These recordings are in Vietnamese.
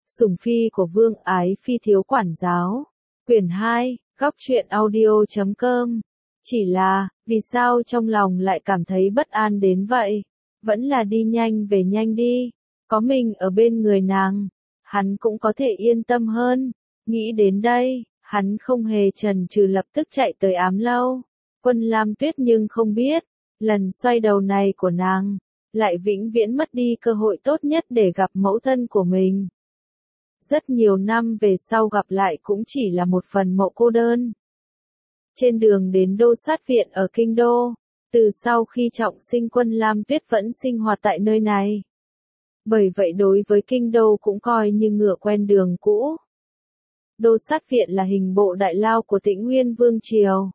Sủng phi của Vương Ái Phi thiếu quản giáo. Quyển 2, góc truyện audio.com. Chỉ là, vì sao trong lòng lại cảm thấy bất an đến vậy? Vẫn là đi nhanh về nhanh đi. Có mình ở bên người nàng, hắn cũng có thể yên tâm hơn. Nghĩ đến đây, hắn không hề chần chừ lập tức chạy tới Ám Lâu. Quân Lam Tuyết nhưng không biết, lần xoay đầu này của nàng, lại vĩnh viễn mất đi cơ hội tốt nhất để gặp mẫu thân của mình. Rất nhiều năm về sau gặp lại cũng chỉ là một phần mộ cô đơn. Trên đường đến Đô Sát Viện ở Kinh Đô, từ sau khi trọng sinh Quân Lam Tuyết vẫn sinh hoạt tại nơi này. Bởi vậy đối với Kinh Đô cũng coi như ngựa quen đường cũ. Đô Sát Viện là hình bộ đại lao của Tĩnh Nguyên Vương Triều.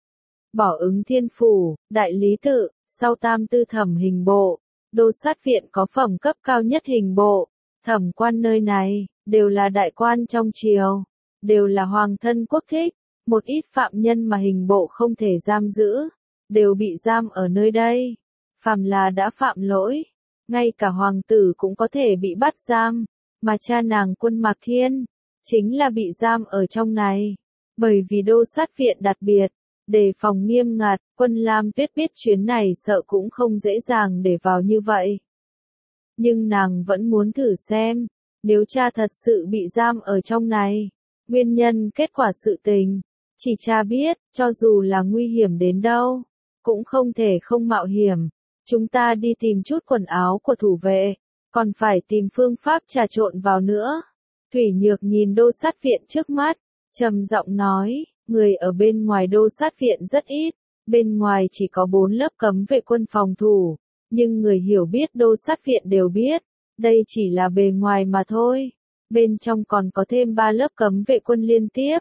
Bỏ Ứng Thiên Phủ, Đại Lý Tự, sau Tam Tư Thẩm hình bộ, Đô Sát Viện có phẩm cấp cao nhất hình bộ. Thẩm quan nơi này, đều là đại quan trong triều, đều là hoàng thân quốc thích. Một ít phạm nhân mà hình bộ không thể giam giữ, đều bị giam ở nơi đây. Phàm là đã phạm lỗi, ngay cả hoàng tử cũng có thể bị bắt giam, mà cha nàng Quân Mạc Thiên, chính là bị giam ở trong này. Bởi vì Đô Sát Viện đặc biệt, đề phòng nghiêm ngặt, Quân Lam Tuyết biết chuyến này sợ cũng không dễ dàng để vào như vậy. Nhưng nàng vẫn muốn thử xem, nếu cha thật sự bị giam ở trong này, nguyên nhân kết quả sự tình, chỉ cha biết, cho dù là nguy hiểm đến đâu, cũng không thể không mạo hiểm. Chúng ta đi tìm chút quần áo của thủ vệ, còn phải tìm phương pháp trà trộn vào nữa. Thủy Nhược nhìn Đô Sát Viện trước mắt, trầm giọng nói, người ở bên ngoài Đô Sát Viện rất ít, bên ngoài chỉ có 4 lớp cấm vệ quân phòng thủ, nhưng người hiểu biết Đô Sát Viện đều biết, đây chỉ là bề ngoài mà thôi, bên trong còn có thêm 3 lớp cấm vệ quân liên tiếp.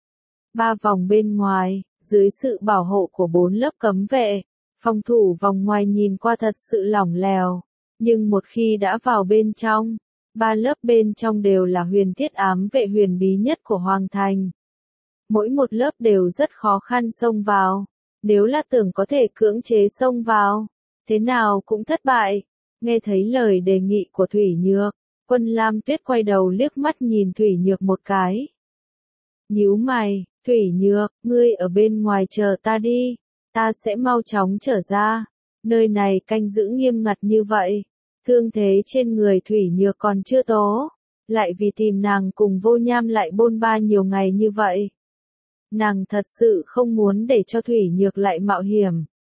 3 vòng bên ngoài, dưới sự bảo hộ của 4 lớp cấm vệ, phòng thủ vòng ngoài nhìn qua thật sự lỏng lẻo, nhưng một khi đã vào bên trong, 3 lớp bên trong đều là huyền thiết ám vệ huyền bí nhất của Hoàng Thành. Mỗi một lớp đều rất khó khăn xông vào, nếu là tưởng có thể cưỡng chế xông vào, thế nào cũng thất bại. Nghe thấy lời đề nghị của Thủy Nhược, Quân Lam Tuyết quay đầu liếc mắt nhìn Thủy Nhược một cái. Nhíu mày, Thủy Nhược, ngươi ở bên ngoài chờ ta đi, ta sẽ mau chóng trở ra, nơi này canh giữ nghiêm ngặt như vậy, thương thế trên người Thủy Nhược còn chưa tố, lại vì tìm nàng cùng Vô Nham lại bôn ba nhiều ngày như vậy. Nàng thật sự không muốn để cho Thủy Nhược lại mạo hiểm.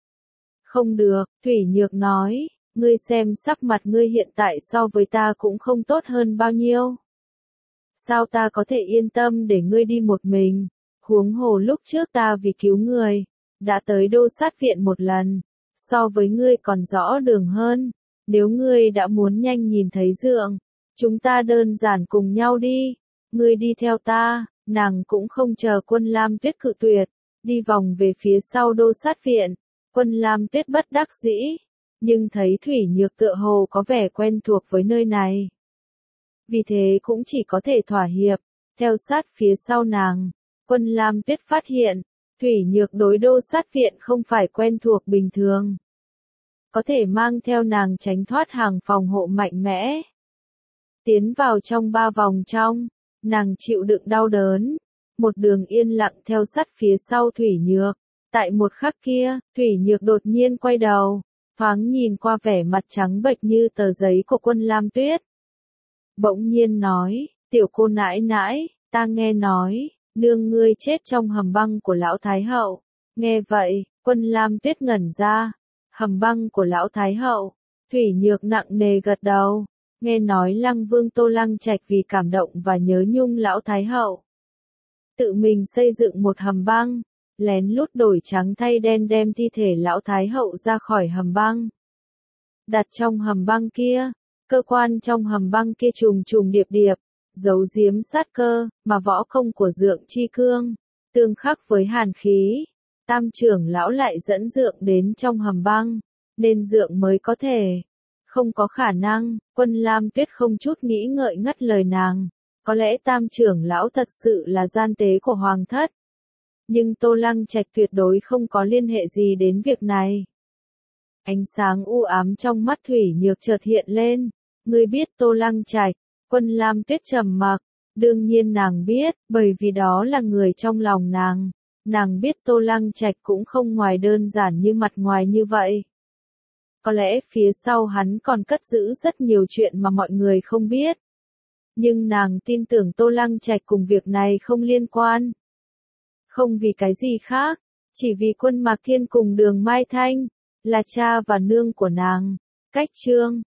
Không được, Thủy Nhược nói, ngươi xem sắc mặt ngươi hiện tại so với ta cũng không tốt hơn bao nhiêu. Sao ta có thể yên tâm để ngươi đi một mình, huống hồ lúc trước ta vì cứu người, đã tới Đô Sát Viện một lần, so với ngươi còn rõ đường hơn, nếu ngươi đã muốn nhanh nhìn thấy dượng, chúng ta đơn giản cùng nhau đi, ngươi đi theo ta, nàng cũng không chờ Quân Lam Tuyết cự tuyệt, đi vòng về phía sau Đô Sát Viện, Quân Lam Tuyết bất đắc dĩ, nhưng thấy Thủy Nhược tựa hồ có vẻ quen thuộc với nơi này. Vì thế cũng chỉ có thể thỏa hiệp, theo sát phía sau nàng. Quân Lam Tuyết phát hiện, Thủy Nhược đối Đô Sát Viện không phải quen thuộc bình thường. Có thể mang theo nàng tránh thoát hàng phòng hộ mạnh mẽ. Tiến vào trong 3 vòng trong, nàng chịu đựng đau đớn, một đường yên lặng theo sát phía sau Thủy Nhược. Tại một khắc kia, Thủy Nhược đột nhiên quay đầu, thoáng nhìn qua vẻ mặt trắng bệch như tờ giấy của Quân Lam Tuyết. Bỗng nhiên nói, tiểu cô nãi nãi, ta nghe nói, nương ngươi chết trong hầm băng của Lão Thái Hậu. Nghe vậy, Quân Lam Tuyết ngẩn ra, hầm băng của Lão Thái Hậu, Thủy Nhược nặng nề gật đầu, nghe nói Lăng Vương Tô Lăng Trạch vì cảm động và nhớ nhung Lão Thái Hậu. Tự mình xây dựng một hầm băng, lén lút đổi trắng thay đen đem thi thể Lão Thái Hậu ra khỏi hầm băng. Đặt trong hầm băng kia, cơ quan trong hầm băng kia trùng trùng điệp điệp, giấu giếm sát cơ, mà võ công của Dượng Chi Cương, tương khắc với hàn khí. Tam trưởng lão lại dẫn Dượng đến trong hầm băng, nên Dượng mới có thể. Không có khả năng, Quân Lam Tuyết không chút nghĩ ngợi ngắt lời nàng. Có lẽ Tam trưởng lão thật sự là gian tế của Hoàng thất. Nhưng Tô Lăng Trạch tuyệt đối không có liên hệ gì đến việc này. Ánh sáng u ám trong mắt Thủy Nhược chợt hiện lên. Ngươi biết Tô Lăng Trạch? Quân Lam Tuyết trầm mặc, đương nhiên nàng biết, bởi vì đó là người trong lòng nàng. Nàng biết Tô Lăng Trạch cũng không ngoài đơn giản như mặt ngoài như vậy. Có lẽ phía sau hắn còn cất giữ rất nhiều chuyện mà mọi người không biết. Nhưng nàng tin tưởng Tô Lăng Trạch cùng việc này không liên quan. Không vì cái gì khác, chỉ vì Quân Mạc Thiên cùng Đường Mai Thanh, là cha và nương của nàng. Cách chương